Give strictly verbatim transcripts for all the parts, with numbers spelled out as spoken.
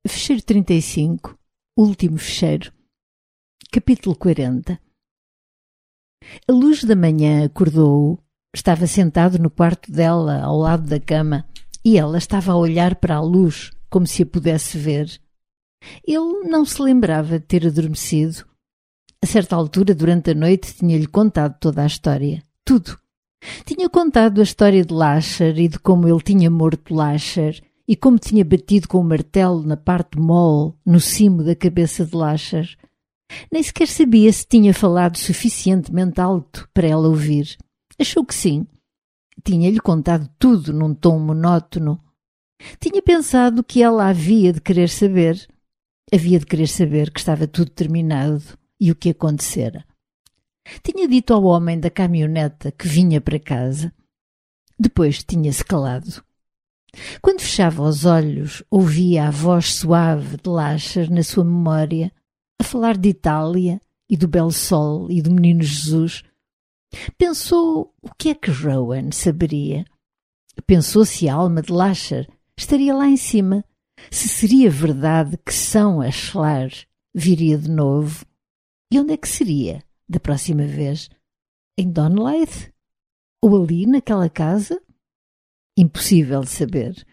Fecheiro trinta e cinco, último fecheiro, capítulo quarenta. A luz da manhã acordou-o. Estava sentado no quarto dela, ao lado da cama, e ela estava a olhar para a luz, como se a pudesse ver. Ele não se lembrava de ter adormecido. A certa altura, durante a noite, tinha-lhe contado toda a história. Tudo. Tinha contado a história de Lasher e de como ele tinha morto Lasher e como tinha batido com o martelo na parte mole, no cimo da cabeça de Lasher. Nem sequer sabia se tinha falado suficientemente alto para ela ouvir. Achou que sim. Tinha-lhe contado tudo num tom monótono. Tinha pensado que ela havia de querer saber. Havia de querer saber que estava tudo terminado e o que acontecera. Tinha dito ao homem da caminhoneta que vinha para casa. Depois tinha-se calado. Quando fechava os olhos, ouvia a voz suave de Lasher na sua memória, a falar de Itália e do belo sol e do menino Jesus. Pensou o que é que Rowan saberia. Pensou se a alma de Lasher estaria lá em cima, se seria verdade que São Ashlar viria de novo. E onde é que seria da próxima vez? Em Donleith? Ou ali naquela casa? Impossível de saber.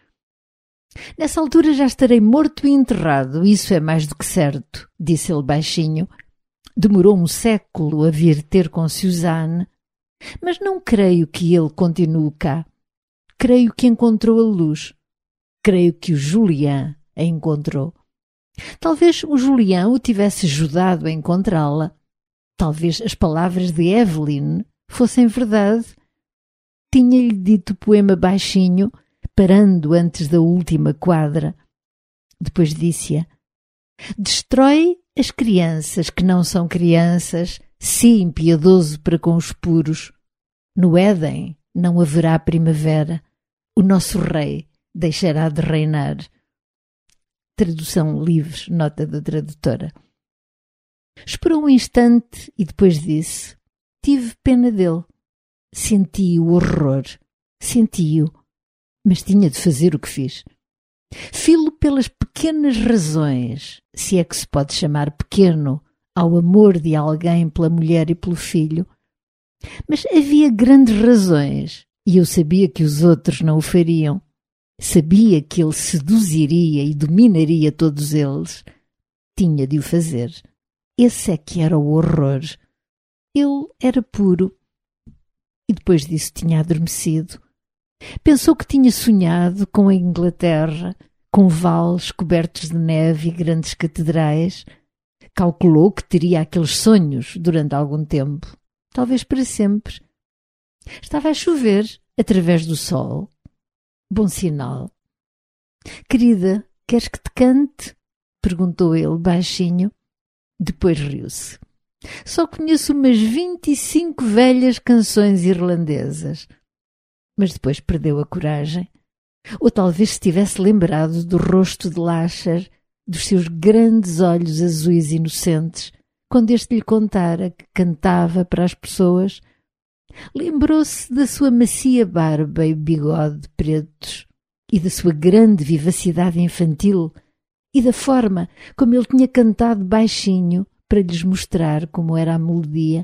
Nessa altura já estarei morto e enterrado, isso é mais do que certo, disse ele baixinho. Demorou um século a vir ter com Suzanne, mas não creio que ele continue cá. Creio que encontrou a luz. Creio que o Julian a encontrou. Talvez o Julian o tivesse ajudado a encontrá-la. Talvez as palavras de Evelyn fossem verdade. Tinha-lhe dito o poema baixinho, parando antes da última quadra. Depois disse-a: destrói as crianças que não são crianças, se impiedoso para com os puros. No Éden não haverá primavera. O nosso rei deixará de reinar. Tradução livre, nota da tradutora. Esperou um instante e depois disse: tive pena dele. Senti o horror. Senti-o. Mas tinha de fazer o que fiz. Filo pelas pequenas razões, se é que se pode chamar pequeno, ao amor de alguém pela mulher e pelo filho. Mas havia grandes razões, e eu sabia que os outros não o fariam. Sabia que ele seduziria e dominaria todos eles. Tinha de o fazer. Esse é que era o horror. Ele era puro. E depois disso tinha adormecido. Pensou que tinha sonhado com a Inglaterra, com vales cobertos de neve e grandes catedrais. Calculou que teria aqueles sonhos durante algum tempo, talvez para sempre. Estava a chover através do sol. Bom sinal. Querida, queres que te cante? Perguntou ele baixinho. Depois riu-se. Só conheço umas vinte e cinco velhas canções irlandesas. Mas depois perdeu a coragem. Ou talvez se tivesse lembrado do rosto de Lasher, dos seus grandes olhos azuis inocentes, quando este lhe contara que cantava para as pessoas. Lembrou-se da sua macia barba e bigode pretos, e da sua grande vivacidade infantil, e da forma como ele tinha cantado baixinho para lhes mostrar como era a melodia.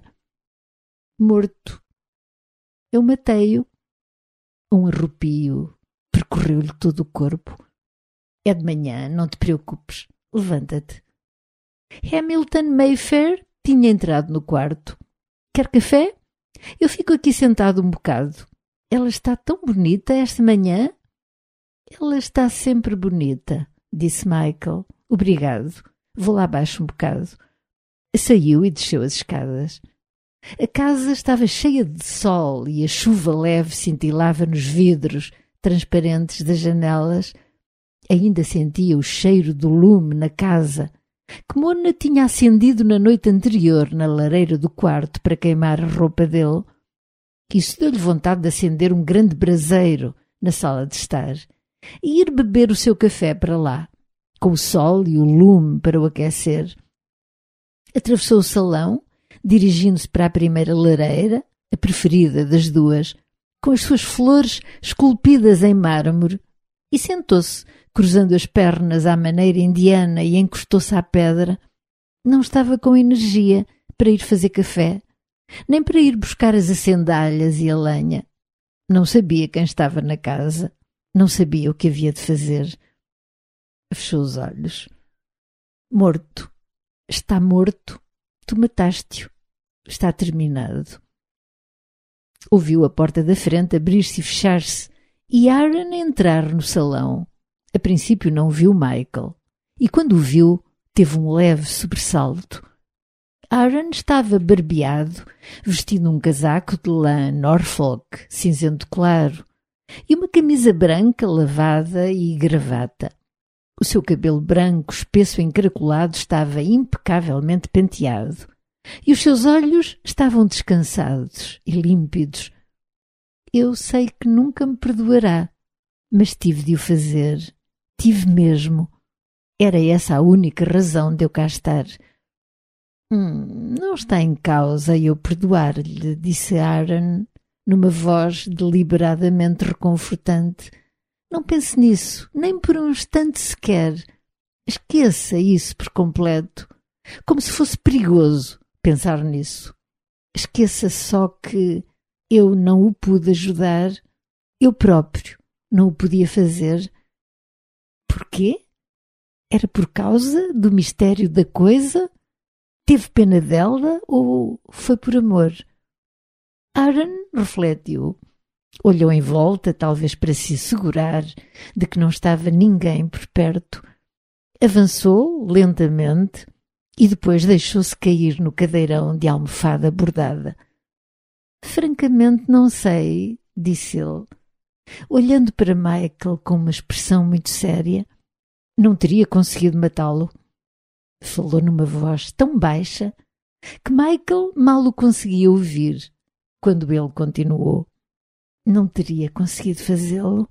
Morto. Eu matei-o. Um arrepio percorreu-lhe todo o corpo. É de manhã, não te preocupes. Levanta-te. Hamilton Mayfair tinha entrado no quarto. Quer café? Eu fico aqui sentado um bocado. Ela está tão bonita esta manhã. Ela está sempre bonita, disse Michael. Obrigado. Vou lá abaixo um bocado. Saiu e desceu as escadas. A casa estava cheia de sol e a chuva leve cintilava nos vidros transparentes das janelas. Ainda sentia o cheiro do lume na casa, que Mona tinha acendido na noite anterior na lareira do quarto para queimar a roupa dele. Isso deu-lhe vontade de acender um grande braseiro na sala de estar e ir beber o seu café para lá, com o sol e o lume para o aquecer. Atravessou o salão, dirigindo-se para a primeira lareira, a preferida das duas, com as suas flores esculpidas em mármore, e sentou-se, cruzando as pernas à maneira indiana, e encostou-se à pedra. Não estava com energia para ir fazer café, nem para ir buscar as acendalhas e a lenha. Não sabia quem estava na casa, não sabia o que havia de fazer. Fechou os olhos. Morto. Está morto. Tu mataste-o. Está terminado. Ouviu a porta da frente abrir-se e fechar-se, e Aaron entrar no salão. A princípio não viu Michael, e quando o viu, teve um leve sobressalto. Aaron estava barbeado, vestindo um casaco de lã Norfolk, cinzento claro, e uma camisa branca lavada e gravata. O seu cabelo branco, espesso e encaracolado, estava impecavelmente penteado, e os seus olhos estavam descansados e límpidos. Eu sei que nunca me perdoará, mas tive de o fazer. Tive mesmo. Era essa a única razão de eu cá estar. Hum, não está em causa eu perdoar-lhe, disse Aaron, numa voz deliberadamente reconfortante. Não pense nisso, nem por um instante sequer. Esqueça isso por completo, como se fosse perigoso pensar nisso. Esqueça só que eu não o pude ajudar, eu próprio não o podia fazer. Porquê? Era por causa do mistério da coisa? Teve pena dela ou foi por amor? Aaron refletiu. Olhou em volta, talvez para se assegurar de que não estava ninguém por perto. Avançou lentamente e depois deixou-se cair no cadeirão de almofada bordada. Francamente não sei, disse ele, olhando para Michael com uma expressão muito séria. Não teria conseguido matá-lo. Falou numa voz tão baixa que Michael mal o conseguia ouvir quando ele continuou. Não teria conseguido fazê-lo.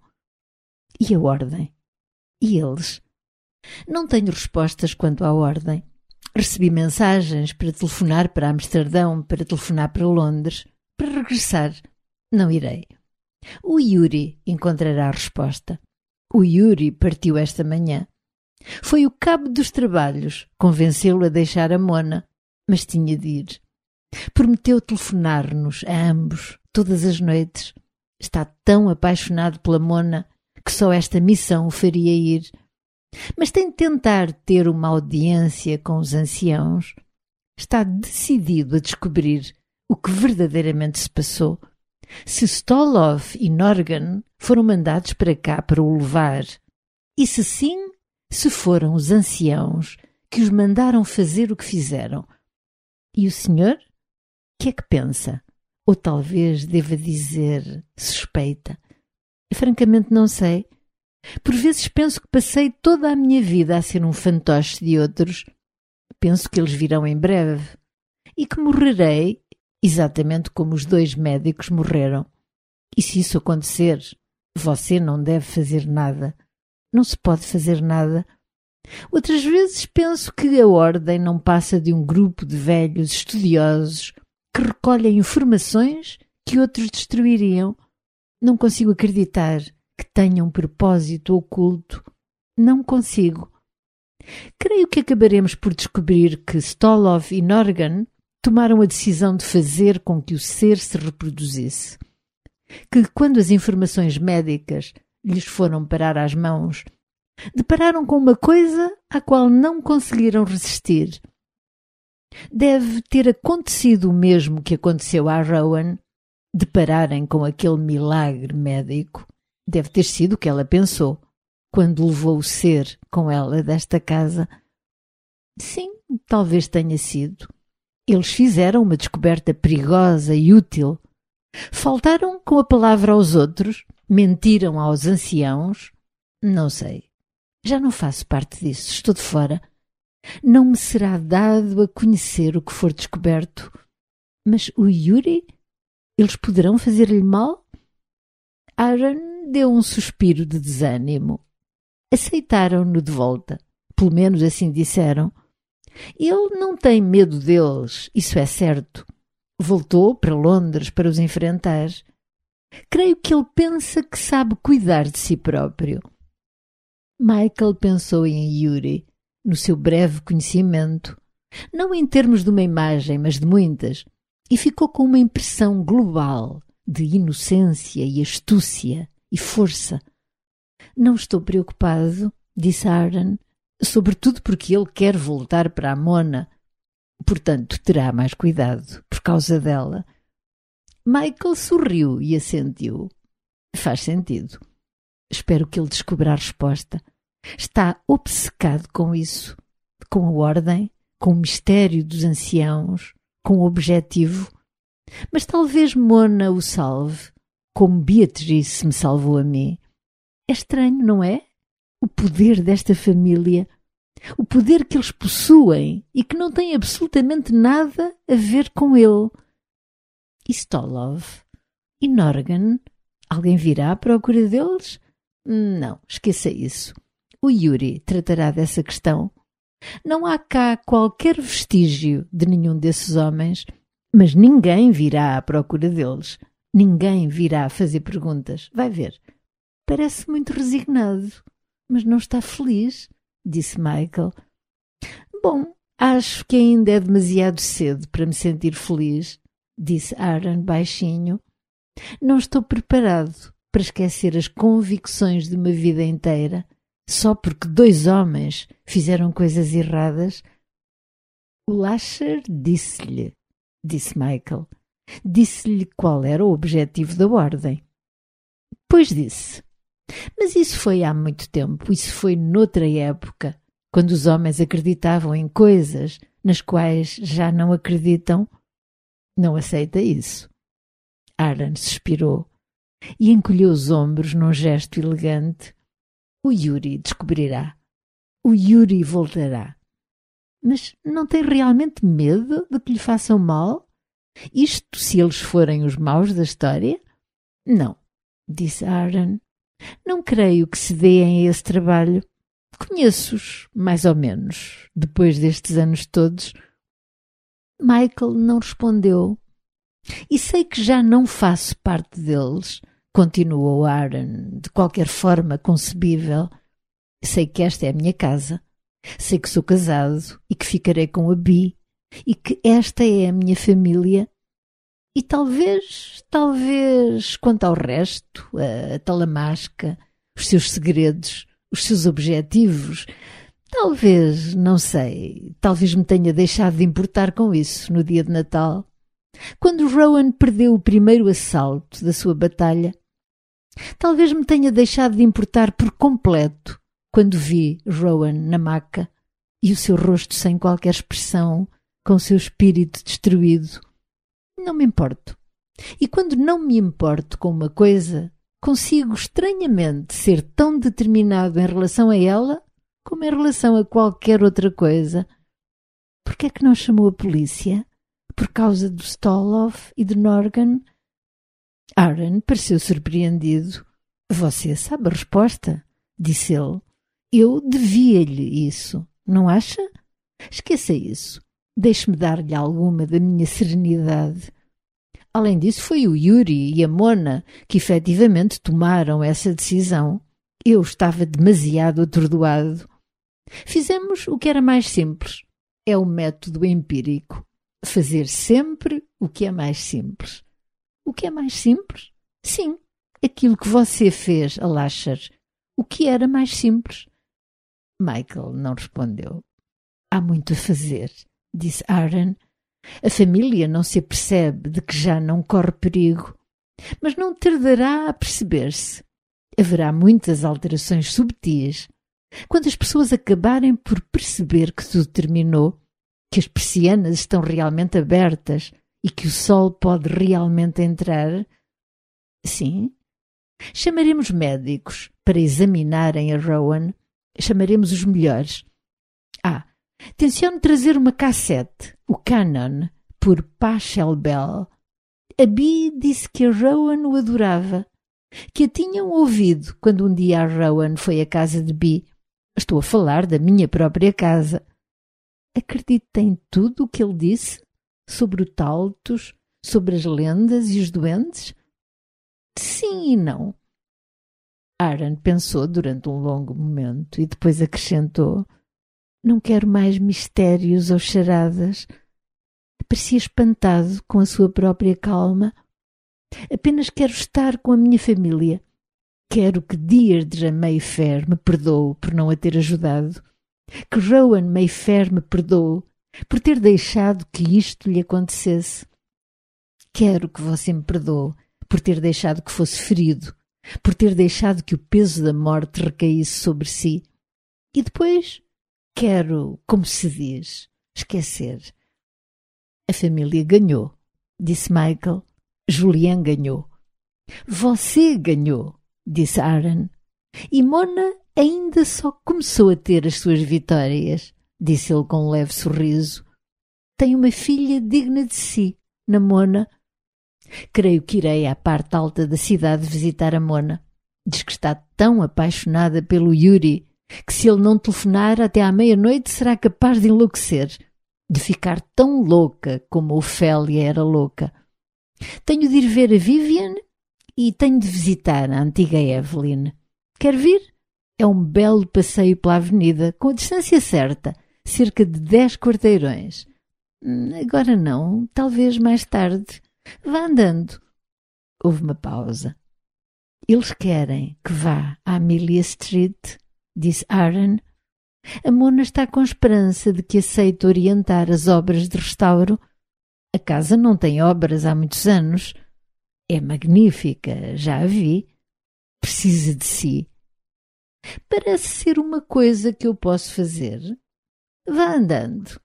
E a ordem? E eles? Não tenho respostas quanto à ordem. Recebi mensagens para telefonar para Amsterdão, para telefonar para Londres, para regressar. Não irei. O Yuri encontrará a resposta. O Yuri partiu esta manhã. Foi o cabo dos trabalhos convencê-lo a deixar a Mona, mas tinha de ir. Prometeu telefonar-nos a ambos todas as noites. Está tão apaixonado pela Mona que só esta missão o faria ir. Mas tem de tentar ter uma audiência com os anciãos. Está decidido a descobrir o que verdadeiramente se passou. Se Stolov e Norgan foram mandados para cá para o levar, e se sim, se foram os anciãos que os mandaram fazer o que fizeram. E o senhor? Que é que pensa? Ou talvez deva dizer suspeita. Francamente não sei. Por vezes penso que passei toda a minha vida a ser um fantoche de outros. Penso que eles virão em breve e que morrerei exatamente como os dois médicos morreram. E se isso acontecer, você não deve fazer nada. Não se pode fazer nada. Outras vezes penso que a ordem não passa de um grupo de velhos estudiosos que recolhem informações que outros destruiriam. Não consigo acreditar que tenha um propósito oculto. Não consigo. Creio que acabaremos por descobrir que Stolov e Norgan tomaram a decisão de fazer com que o ser se reproduzisse. Que quando as informações médicas lhes foram parar às mãos, depararam com uma coisa à qual não conseguiram resistir. Deve ter acontecido o mesmo que aconteceu à Rowan, depararem com aquele milagre médico. Deve ter sido o que ela pensou quando levou o ser com ela desta casa. Sim, talvez tenha sido. Eles fizeram uma descoberta perigosa e útil. Faltaram com a palavra aos outros, mentiram aos anciãos. Não sei. Já não faço parte disso, estou de fora. Não me será dado a conhecer o que for descoberto. Mas o Yuri? Eles poderão fazer-lhe mal? Aaron deu um suspiro de desânimo. Aceitaram-no de volta. Pelo menos assim disseram. Ele não tem medo deles, isso é certo. Voltou para Londres para os enfrentar. Creio que ele pensa que sabe cuidar de si próprio. Michael pensou em Yuri, no seu breve conhecimento, não em termos de uma imagem, mas de muitas, e ficou com uma impressão global de inocência e astúcia e força. Não estou preocupado, disse Aaron, sobretudo porque ele quer voltar para a Mona. Portanto, terá mais cuidado por causa dela. Michael sorriu e assentiu. Faz sentido. Espero que ele descubra a resposta. Está obcecado com isso, com a ordem, com o mistério dos anciãos, com o objetivo. Mas talvez Mona o salve, como Beatrice me salvou a mim. É estranho, não é? O poder desta família, o poder que eles possuem e que não tem absolutamente nada a ver com ele. E Stolov? E Norgan? Alguém virá à procura deles? Não, esqueça isso. O Yuri tratará dessa questão. Não há cá qualquer vestígio de nenhum desses homens, mas ninguém virá à procura deles. Ninguém virá fazer perguntas. Vai ver. Parece muito resignado, mas não está feliz, disse Michael. Bom, acho que ainda é demasiado cedo para me sentir feliz, disse Aaron baixinho. Não estou preparado para esquecer as convicções de uma vida inteira só porque dois homens fizeram coisas erradas. O Lasher disse-lhe, disse Michael, disse-lhe qual era o objetivo da ordem. Pois disse. Mas isso foi há muito tempo, isso foi noutra época, quando os homens acreditavam em coisas nas quais já não acreditam. Não aceita isso. Aaron suspirou e encolheu os ombros num gesto elegante. O Yuri descobrirá. O Yuri voltará. Mas não tem realmente medo de que lhe façam mal? Isto se eles forem os maus da história? Não, disse Aaron. Não creio que se deem a esse trabalho. Conheço-os, mais ou menos, depois destes anos todos. Michael não respondeu. E sei que já não faço parte deles, continuou Aaron, de qualquer forma concebível. Sei que esta é a minha casa. Sei que sou casado e que ficarei com a Bee e que esta é a minha família. E talvez, talvez, quanto ao resto, a talamasca, os seus segredos, os seus objetivos, talvez, não sei, talvez me tenha deixado de importar com isso no dia de Natal, quando Rowan perdeu o primeiro assalto da sua batalha. Talvez me tenha deixado de importar por completo quando vi Rowan na maca e o seu rosto sem qualquer expressão, com o seu espírito destruído. Não me importo. E quando não me importo com uma coisa, consigo estranhamente ser tão determinado em relação a ela como em relação a qualquer outra coisa. Por que é que não chamou a polícia? Por causa do Stolov e de Norgan? Aaron pareceu surpreendido. Você sabe a resposta, disse ele. Eu devia-lhe isso, não acha? Esqueça isso. Deixe-me dar-lhe alguma da minha serenidade. Além disso, foi o Yuri e a Mona que efetivamente tomaram essa decisão. Eu estava demasiado atordoado. Fizemos o que era mais simples. É o método empírico. Fazer sempre o que é mais simples. O que é mais simples? Sim, aquilo que você fez, a Lasher. O que era mais simples? Michael não respondeu. Há muito a fazer, disse Aaron. A família não se apercebe de que já não corre perigo, mas não tardará a perceber-se. Haverá muitas alterações subtis. Quando as pessoas acabarem por perceber que tudo terminou, que as persianas estão realmente abertas e que o sol pode realmente entrar, sim, chamaremos médicos para examinarem a Rowan. Chamaremos os melhores. Ah, tenciono trazer uma cassete, o Canon, por Pachelbel. A Bee disse que a Rowan o adorava, que a tinham ouvido quando um dia a Rowan foi à casa de Bee. Estou a falar da minha própria casa. Acredita em tudo o que ele disse? Sobre o Taltos, sobre as lendas e os doentes? Sim e não. Aaron pensou durante um longo momento e depois acrescentou: não quero mais mistérios ou charadas. Parecia espantado com a sua própria calma. Apenas quero estar com a minha família. Quero que Deirdre Mayfair me perdoe por não a ter ajudado. Que Rowan Mayfair me perdoe por ter deixado que isto lhe acontecesse. Quero que você me perdoe por ter deixado que fosse ferido, por ter deixado que o peso da morte recaísse sobre si. E depois quero, como se diz, esquecer. A família ganhou, disse Michael. Julian ganhou. Você ganhou, disse Aaron. E Mona ainda só começou a ter as suas vitórias, disse ele com um leve sorriso. Tem uma filha digna de si, na Mona. Creio que irei à parte alta da cidade visitar a Mona. Diz que está tão apaixonada pelo Yuri que se ele não telefonar até à meia-noite será capaz de enlouquecer, de ficar tão louca como Ofélia era louca. Tenho de ir ver a Vivian e tenho de visitar a antiga Evelyn. Quer vir? É um belo passeio pela avenida, com a distância certa, cerca de dez quarteirões. Agora não, talvez mais tarde. Vá andando. Houve uma pausa. Eles querem que vá à Amelia Street, disse Aaron. A Mona está com esperança de que aceite orientar as obras de restauro. A casa não tem obras há muitos anos. É magnífica, já a vi. Precisa de si. Parece ser uma coisa que eu posso fazer. Vá andando.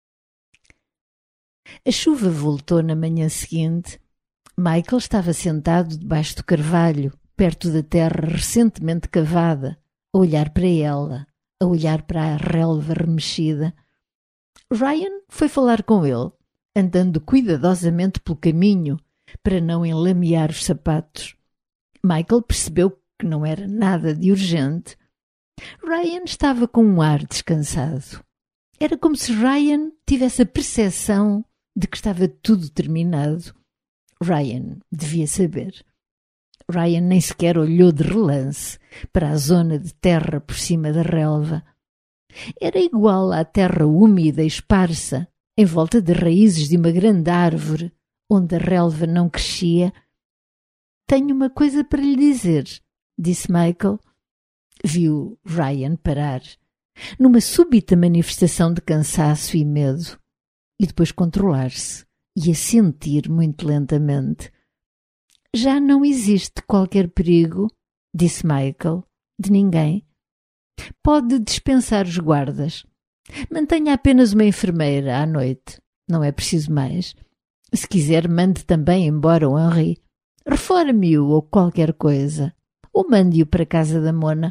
A chuva voltou na manhã seguinte. Michael estava sentado debaixo do carvalho, perto da terra recentemente cavada, a olhar para ela, a olhar para a relva remexida. Ryan foi falar com ele, andando cuidadosamente pelo caminho para não enlamear os sapatos. Michael percebeu que não era nada de urgente. Ryan estava com um ar descansado. Era como se Ryan tivesse a percepção de que estava tudo terminado. Ryan devia saber. Ryan nem sequer olhou de relance para a zona de terra por cima da relva. Era igual à terra úmida e esparsa, em volta das raízes de uma grande árvore, onde a relva não crescia. Tenho uma coisa para lhe dizer, disse Michael. Viu Ryan parar, numa súbita manifestação de cansaço e medo, e depois controlar-se e assentir muito lentamente. Já não existe qualquer perigo, disse Michael, de ninguém. Pode dispensar os guardas. Mantenha apenas uma enfermeira à noite. Não é preciso mais. Se quiser, mande também embora o Henri. Reforme-o ou qualquer coisa. Ou mande-o para a casa da Mona.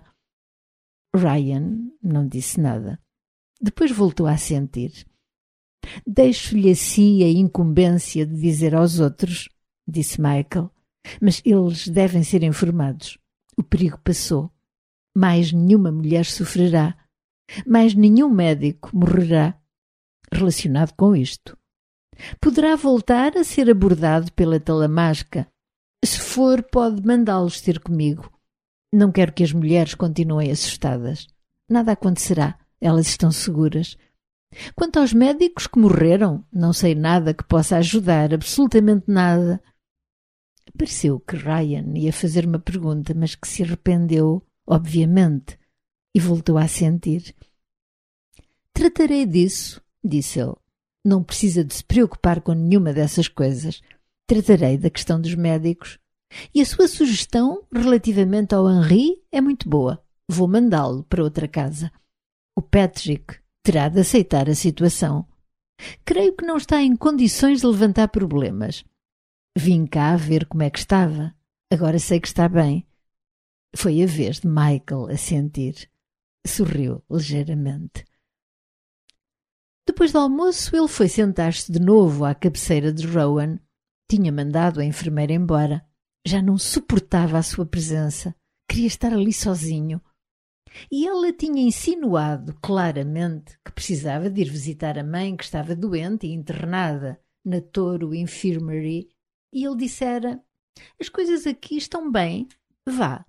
Ryan não disse nada. Depois voltou a assentir. Deixo-lhe a si a incumbência de dizer aos outros, disse Michael, mas eles devem ser informados. O perigo passou. Mais nenhuma mulher sofrerá. Mais nenhum médico morrerá relacionado com isto. Poderá voltar a ser abordado pela talamasca. Se for, pode mandá-los ter comigo. Não quero que as mulheres continuem assustadas. Nada acontecerá. Elas estão seguras. Quanto aos médicos que morreram, não sei nada que possa ajudar, absolutamente nada. Pareceu que Ryan ia fazer uma pergunta, mas que se arrependeu, obviamente, e voltou a assentir. Tratarei disso, disse ele. Não precisa de se preocupar com nenhuma dessas coisas. Tratarei da questão dos médicos. E a sua sugestão relativamente ao Henri é muito boa. Vou mandá-lo para outra casa. O Patrick terá de aceitar a situação. Creio que não está em condições de levantar problemas. Vim cá ver como é que estava. Agora sei que está bem. Foi a vez de Michael assentir. Sorriu ligeiramente. Depois do almoço, ele foi sentar-se de novo à cabeceira de Rowan. Tinha mandado a enfermeira embora. Já não suportava a sua presença. Queria estar ali sozinho. E ela tinha insinuado claramente que precisava de ir visitar a mãe que estava doente e internada na Toro Infirmary. E ele dissera: as coisas aqui estão bem. Vá.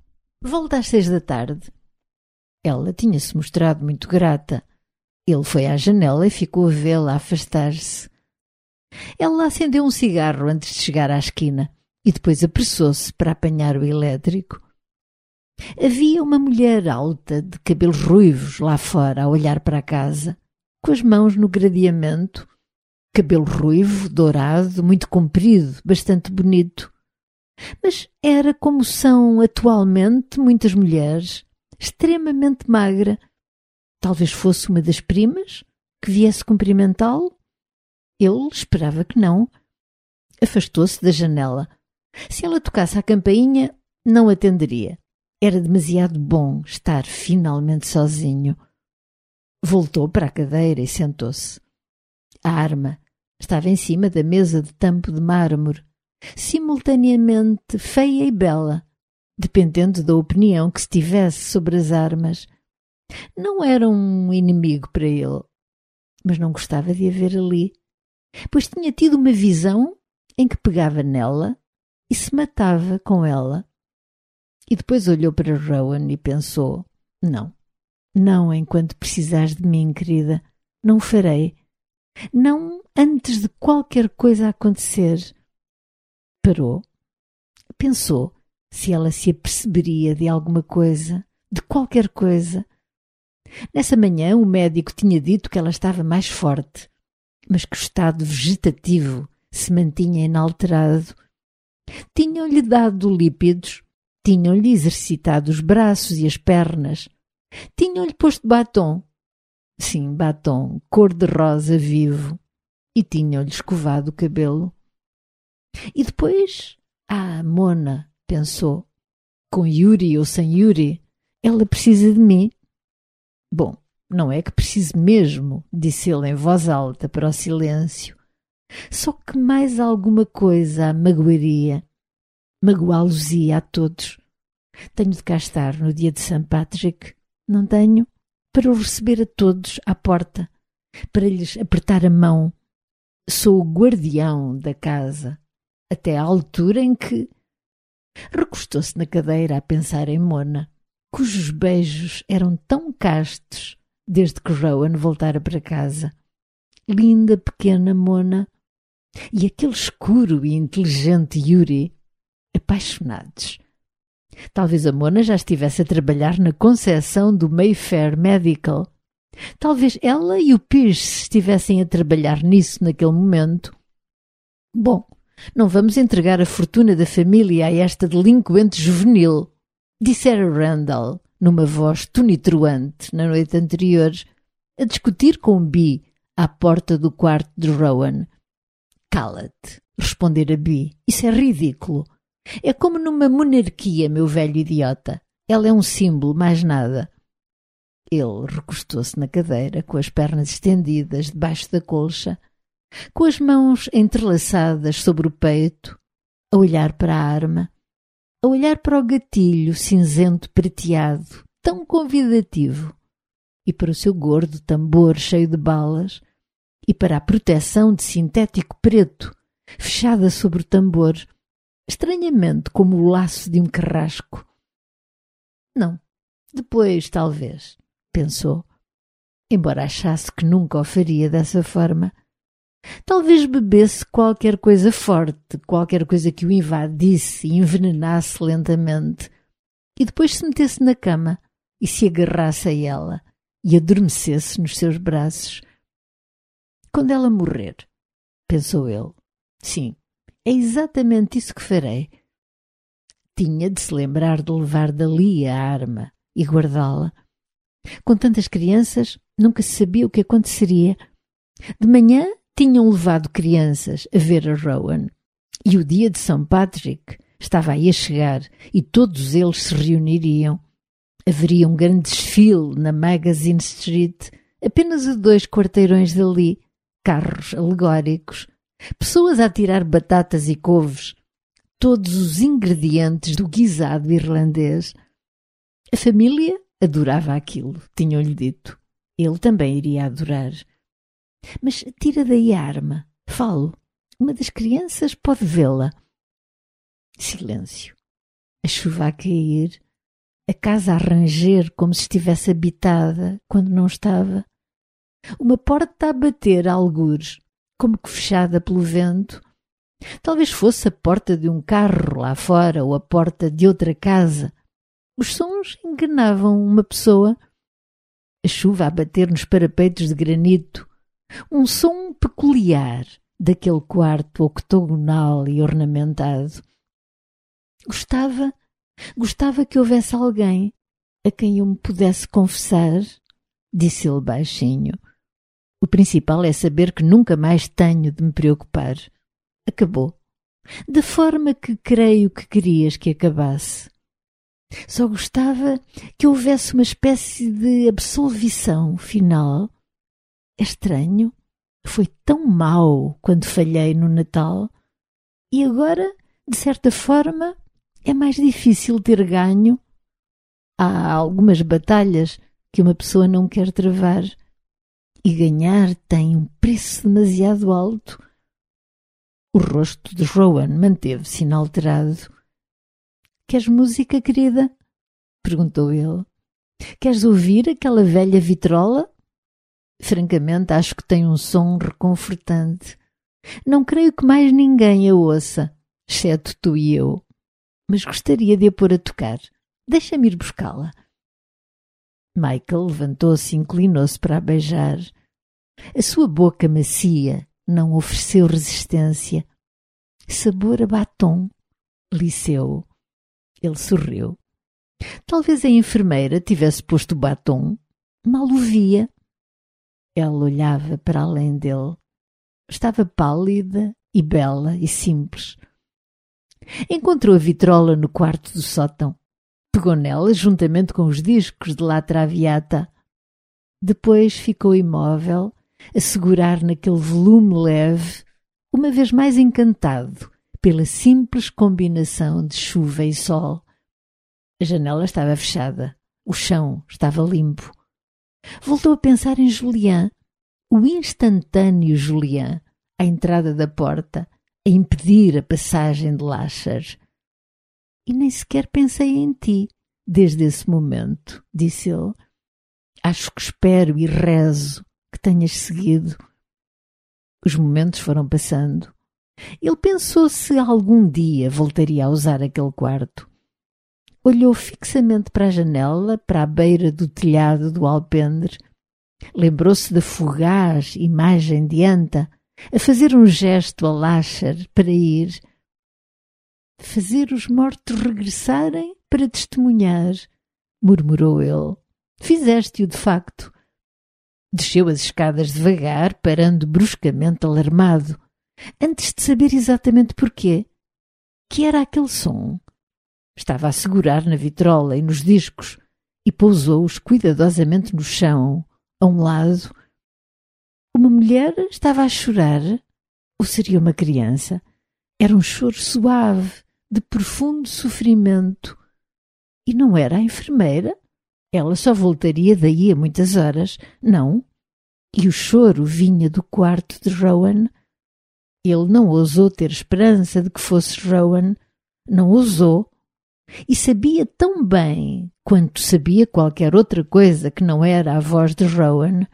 Volta às seis da tarde. Ela tinha-se mostrado muito grata. Ele foi à janela e ficou a vê-la afastar-se. Ela acendeu um cigarro antes de chegar à esquina e depois apressou-se para apanhar o elétrico. Havia uma mulher alta, de cabelos ruivos, lá fora, a olhar para a casa, com as mãos no gradeamento. Cabelo ruivo, dourado, muito comprido, bastante bonito. Mas era como são atualmente muitas mulheres, extremamente magra. Talvez fosse uma das primas que viesse cumprimentá-lo. Ele esperava que não. Afastou-se da janela. Se ela tocasse à campainha, não atenderia. Era demasiado bom estar finalmente sozinho. Voltou para a cadeira e sentou-se. A arma estava em cima da mesa de tampo de mármore, simultaneamente feia e bela, dependendo da opinião que se tivesse sobre as armas. Não era um inimigo para ele, mas não gostava de a ver ali, pois tinha tido uma visão em que pegava nela e se matava com ela. E depois olhou para Rowan e pensou: não, não enquanto precisares de mim, querida, não o farei. Não antes de qualquer coisa acontecer. Parou. Pensou se ela se aperceberia de alguma coisa, de qualquer coisa. Nessa manhã o médico tinha dito que ela estava mais forte, mas que o estado vegetativo se mantinha inalterado. Tinham-lhe dado lípidos, tinham-lhe exercitado os braços e as pernas, tinham-lhe posto batom. Sim, batom, cor-de-rosa vivo, e tinham-lhe escovado o cabelo. E depois, ah, Mona, pensou, com Yuri ou sem Yuri, ela precisa de mim. Bom, não é que precise mesmo, disse ele em voz alta para o silêncio. Só que mais alguma coisa a magoaria. Magoá-los-ia a todos. Tenho de cá estar no dia de Saint Patrick, não tenho? Para o receber a todos à porta, para lhes apertar a mão. Sou o guardião da casa, até à altura em que... Recostou-se na cadeira a pensar em Mona, cujos beijos eram tão castos desde que Rowan voltara para casa. Linda pequena Mona, e aquele escuro e inteligente Yuri, apaixonados. Talvez a Mona já estivesse a trabalhar na concessão do Mayfair Medical. Talvez ela e o Pierce estivessem a trabalhar nisso naquele momento. Bom, não vamos entregar a fortuna da família a esta delinquente juvenil, dissera Randall, numa voz tonitruante, na noite anterior, a discutir com Bee à porta do quarto de Rowan. Cala-te, respondera Bee. Isso é ridículo. É como numa monarquia, meu velho idiota. Ela é um símbolo, mais nada. Ele recostou-se na cadeira, com as pernas estendidas debaixo da colcha, com as mãos entrelaçadas sobre o peito, a olhar para a arma, a olhar para o gatilho cinzento prateado, tão convidativo, e para o seu gordo tambor cheio de balas, e para a proteção de sintético preto, fechada sobre o tambor, estranhamente como o laço de um carrasco. Não, depois talvez, pensou, embora achasse que nunca o faria dessa forma. Talvez bebesse qualquer coisa forte, qualquer coisa que o invadisse e envenenasse lentamente, e depois se metesse na cama e se agarrasse a ela e adormecesse nos seus braços. Quando ela morrer, pensou ele, sim, é exatamente isso que farei. Tinha de se lembrar de levar dali a arma e guardá-la. Com tantas crianças, nunca se sabia o que aconteceria. De manhã tinham levado crianças a ver a Rowan, e o dia de Saint Patrick estava aí a chegar e todos eles se reuniriam. Haveria um grande desfile na Magazine Street, apenas a dois quarteirões dali, carros alegóricos, pessoas a tirar batatas e couves, todos os ingredientes do guisado irlandês. A família adorava aquilo, tinham-lhe dito. Ele também iria adorar. Mas tira daí a arma. Falo. Uma das crianças pode vê-la. Silêncio. A chuva a cair. a casa a ranger como se estivesse habitada quando não estava, uma porta a bater a algures, como que fechada pelo vento. Talvez fosse a porta de um carro lá fora ou a porta de outra casa. Os sons enganavam uma pessoa. A chuva a bater nos parapeitos de granito, um som peculiar daquele quarto octogonal e ornamentado. Gostava, gostava que houvesse alguém a quem eu me pudesse confessar, disse ele baixinho. O principal é saber que nunca mais tenho de me preocupar. Acabou. Da forma que creio que querias que acabasse. Só gostava que houvesse uma espécie de absolvição final. É estranho. Foi tão mau quando falhei no Natal. E agora, de certa forma, é mais difícil ter ganho. Há algumas batalhas que uma pessoa não quer travar. E ganhar tem um preço demasiado alto. O rosto de Rowan manteve-se inalterado. Queres música, querida? Perguntou ele. Queres ouvir aquela velha vitrola? Francamente, acho que tem um som reconfortante. Não creio que mais ninguém a ouça, exceto tu e eu. Mas gostaria de a pôr a tocar. Deixa-me ir buscá-la. Michael levantou-se e inclinou-se para a beijar. A sua boca macia não ofereceu resistência. Sabor a batom, liceu. Ele sorriu. Talvez a enfermeira tivesse posto batom. Mal o via. Ela olhava para além dele. Estava pálida e bela e simples. Encontrou a vitrola no quarto do sótão. Pegou nela juntamente com os discos de La Traviata. Depois ficou imóvel, a segurar naquele volume leve, uma vez mais encantado pela simples combinação de chuva e sol. A janela estava fechada, o chão estava limpo. Voltou a pensar em Julián, o instantâneo Julián, à entrada da porta, a impedir a passagem de Lasher. E nem sequer pensei em ti, desde esse momento, disse ele. Acho que espero e rezo que tenhas seguido. Os momentos foram passando. Ele pensou se algum dia voltaria a usar aquele quarto. Olhou fixamente para a janela, para a beira do telhado do alpendre. Lembrou-se da fugaz imagem de Anta, a fazer um gesto a Lasher para ir. Fazer os mortos regressarem para testemunhar, murmurou ele. Fizeste-o de facto. Desceu as escadas devagar, parando bruscamente alarmado, antes de saber exatamente porquê. Que era aquele som? Estava a segurar na vitrola e nos discos e pousou-os cuidadosamente no chão, a um lado. Uma mulher estava a chorar? Ou seria uma criança? Era um choro suave, de profundo sofrimento. E não era a enfermeira? Ela só voltaria daí a muitas horas, não? E o choro vinha do quarto de Rowan? Ele não ousou ter esperança de que fosse Rowan. Não ousou. E sabia tão bem quanto sabia qualquer outra coisa que não era a voz de Rowan.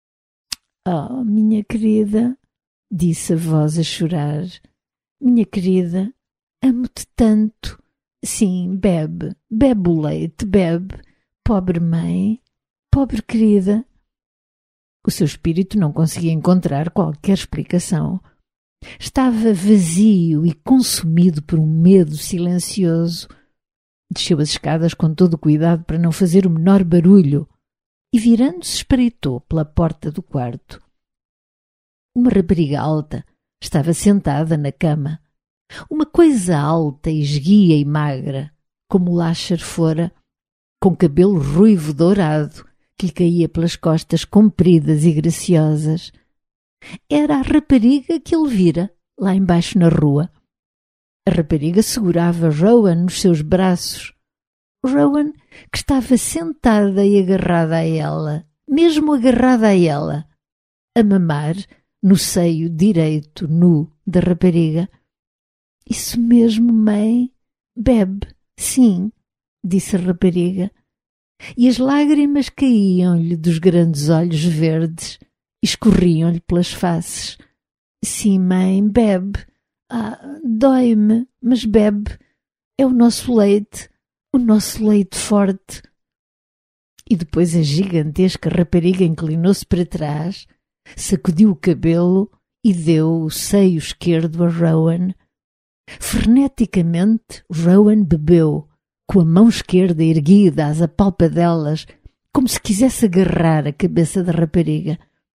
Oh, minha querida, disse a voz a chorar. Minha querida, amo-te tanto. Sim, bebe, bebe o leite, bebe. Pobre mãe, pobre querida. O seu espírito não conseguia encontrar qualquer explicação. Estava vazio e consumido por um medo silencioso. Desceu as escadas com todo o cuidado para não fazer o menor barulho e, virando-se, espreitou pela porta do quarto. Uma rapariga alta estava sentada na cama. Uma coisa alta, esguia e magra, como Lasher fora, com cabelo ruivo dourado que lhe caía pelas costas compridas e graciosas. Era a rapariga que ele vira lá embaixo na rua. A rapariga segurava Rowan nos seus braços. Rowan, que estava sentada e agarrada a ela, mesmo agarrada a ela, a mamar no seio direito nu da rapariga. Isso mesmo, mãe. Bebe, sim, disse a rapariga, e as lágrimas caíam-lhe dos grandes olhos verdes e escorriam-lhe pelas faces. Sim, mãe, bebe. Ah, dói-me, mas bebe. É o nosso leite, o nosso leite forte. E depois a gigantesca rapariga inclinou-se para trás, sacudiu o cabelo e deu o seio esquerdo a Rowan. Freneticamente, Rowan bebeu, com a mão esquerda erguida às apalpadelas, como se quisesse agarrar a cabeça da rapariga.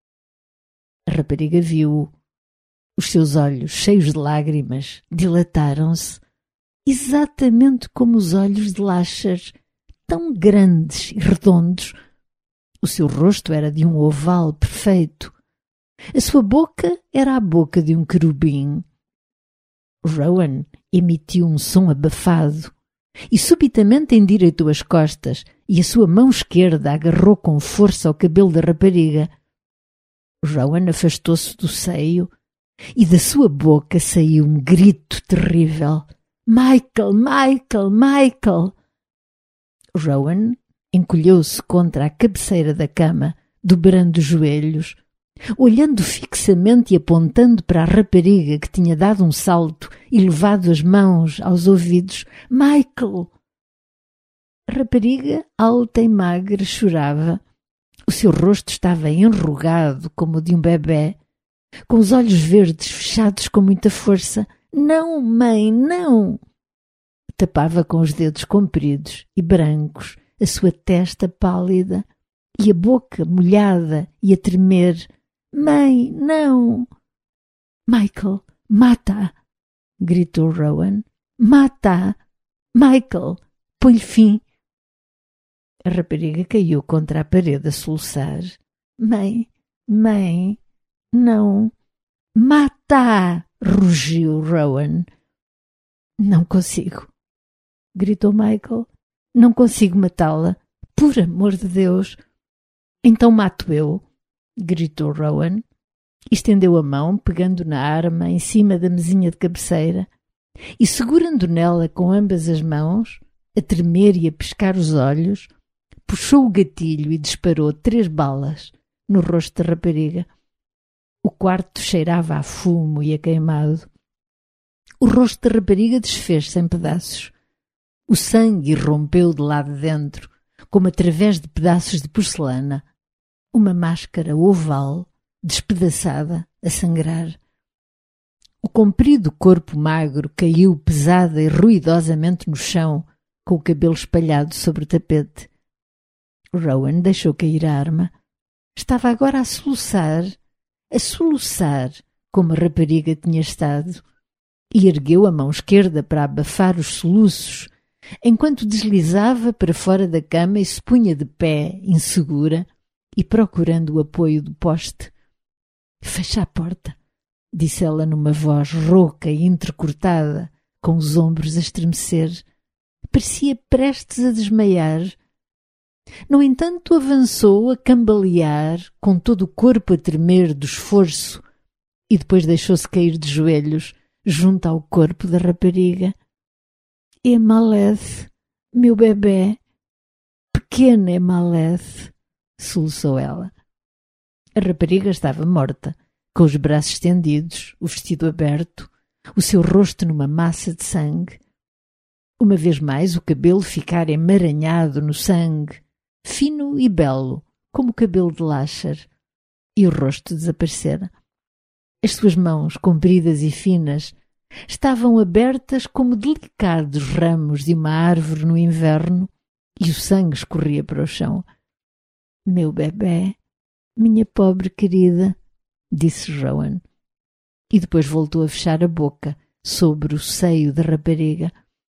A rapariga viu-o. Os seus olhos, cheios de lágrimas, dilataram-se, exatamente como os olhos de Lasher, tão grandes e redondos. O seu rosto era de um oval perfeito. A sua boca era a boca de um querubim. Rowan emitiu um som abafado e subitamente endireitou as costas e a sua mão esquerda agarrou com força ao cabelo da rapariga. Rowan afastou-se do seio e da sua boca saiu um grito terrível. Michael, Michael, Michael! Rowan encolheu-se contra a cabeceira da cama, dobrando os joelhos, olhando fixamente e apontando para a rapariga que tinha dado um salto e levado as mãos aos ouvidos. Michael! A rapariga, alta e magra, chorava. O seu rosto estava enrugado como o de um bebê, com os olhos verdes fechados com muita força. Não, mãe, não! Tapava com os dedos compridos e brancos a sua testa pálida e a boca molhada e a tremer. Mãe, não! Michael, mata-a! Gritou Rowan. Mata-a! Michael, põe-lhe fim! A rapariga caiu contra a parede a soluçar. Mãe, mãe, não! Mata-a! Rugiu Rowan. Não consigo, gritou Michael. Não consigo matá-la. Por amor de Deus! Então mato eu, gritou Rowan. Estendeu a mão, pegando na arma em cima da mesinha de cabeceira e segurando nela com ambas as mãos, a tremer e a piscar os olhos, puxou o gatilho e disparou três balas no rosto da rapariga. O quarto cheirava a fumo e a queimado. O rosto da rapariga desfez-se em pedaços. O sangue irrompeu de lá de dentro, como através de pedaços de porcelana. Uma máscara oval, despedaçada, a sangrar. O comprido corpo magro caiu pesada e ruidosamente no chão, com o cabelo espalhado sobre o tapete. Rowan deixou cair a arma. Estava agora a soluçar, a soluçar, como a rapariga tinha estado, e ergueu a mão esquerda para abafar os soluços, enquanto deslizava para fora da cama e se punha de pé, insegura, e procurando o apoio do poste. Fecha a porta, disse ela numa voz rouca e entrecortada, com os ombros a estremecer. Parecia prestes a desmaiar. No entanto, avançou a cambalear, com todo o corpo a tremer do esforço, e depois deixou-se cair de joelhos, junto ao corpo da rapariga. Emaleth, meu bebê, pequena Emaleth, soluçou ela. A rapariga estava morta, com os braços estendidos, o vestido aberto, o seu rosto numa massa de sangue. Uma vez mais o cabelo ficara emaranhado no sangue, fino e belo, como o cabelo de Lasher, e o rosto desaparecera. As suas mãos, compridas e finas, estavam abertas como delicados ramos de uma árvore no inverno, e o sangue escorria para o chão. Meu bebê, minha pobre querida, disse Rowan, e depois voltou a fechar a boca sobre o seio da rapariga.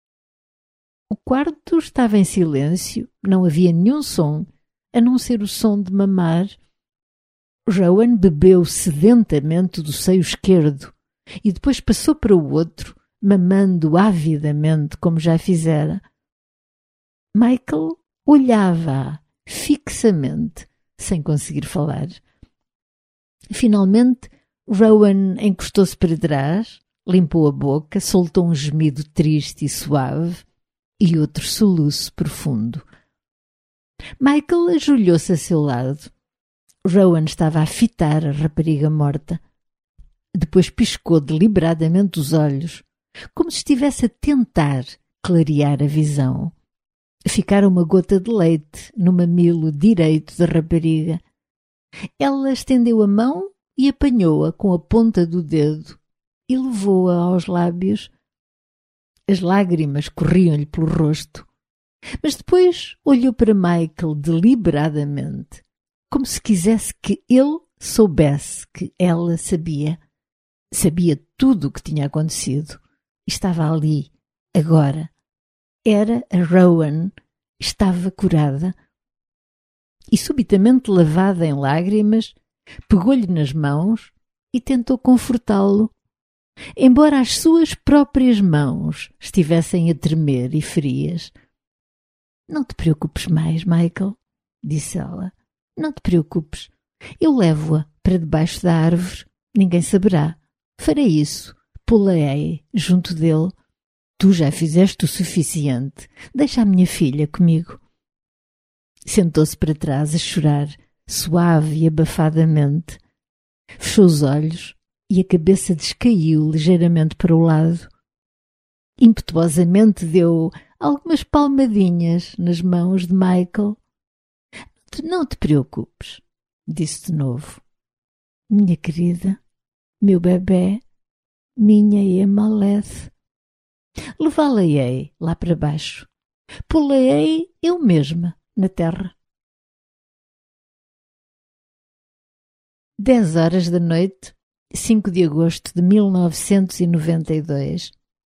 O quarto estava em silêncio, não havia nenhum som, a não ser o som de mamar. Rowan bebeu sedentamente do seio esquerdo e depois passou para o outro, mamando avidamente, como já fizera. Michael olhava-a fixamente, sem conseguir falar. Finalmente, Rowan encostou-se para trás, limpou a boca, soltou um gemido triste e suave e outro soluço profundo. Michael ajoelhou-se a seu lado. Rowan estava a fitar a rapariga morta. Depois piscou deliberadamente os olhos, como se estivesse a tentar clarear a visão. Ficara uma gota de leite no mamilo direito da rapariga. Ela estendeu a mão e apanhou-a com a ponta do dedo e levou-a aos lábios. As lágrimas corriam-lhe pelo rosto, mas depois olhou para Michael deliberadamente, como se quisesse que ele soubesse que ela sabia. Sabia tudo o que tinha acontecido. Estava ali, agora. Era a Rowan, estava curada. E subitamente lavada em lágrimas, pegou-lhe nas mãos e tentou confortá-lo, embora as suas próprias mãos estivessem a tremer e frias. Não te preocupes mais, Michael, disse ela. Não te preocupes. Eu levo-a para debaixo da árvore. Ninguém saberá. Farei isso. Pularei junto dele. Tu já fizeste o suficiente. Deixa a minha filha comigo. Sentou-se para trás a chorar, suave e abafadamente. Fechou os olhos e a cabeça descaiu ligeiramente para o lado. Impetuosamente deu algumas palmadinhas nas mãos de Michael. Não te preocupes, disse de novo. Minha querida, meu bebê, minha Emaleth. Levá-la-ei lá para baixo. Pô-la-ei eu mesma na terra. Dez horas da noite, cinco de agosto de mil novecentos e noventa e dois.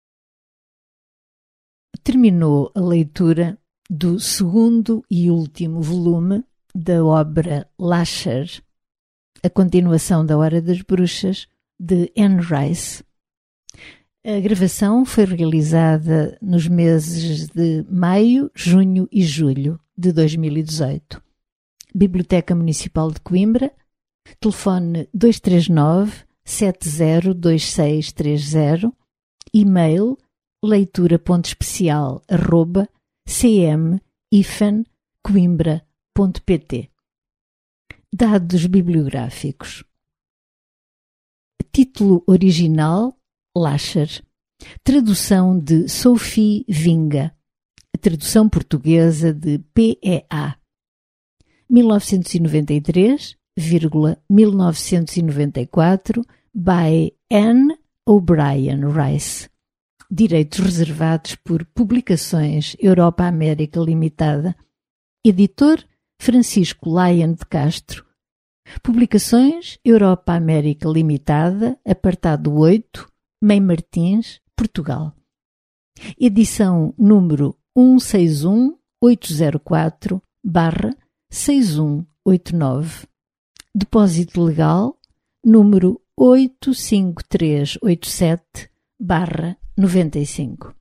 Terminou a leitura do segundo e último volume da obra Lasher, a continuação da Hora das Bruxas, de Anne Rice. A gravação foi realizada nos meses de maio, junho e julho de dois mil e dezoito. Biblioteca Municipal de Coimbra, telefone dois três nove, sete zero dois seis três zero, e-mail leitura.especial arroba cm-coimbra.pt. Dados bibliográficos. Título original Lasher. Tradução de Sophie Vinga. Tradução portuguesa de P E A. mil novecentos e noventa e três, mil novecentos e noventa e quatro, by Anne O'Brien Rice. Direitos reservados por Publicações Europa América Limitada. Editor Francisco Lyon de Castro. Publicações Europa América Limitada, apartado oito, Mãe Martins, Portugal. Edição número um seis um oito zero quatro barra seis um oito nove. Depósito legal número oito cinco três oito sete barra noventa e cinco.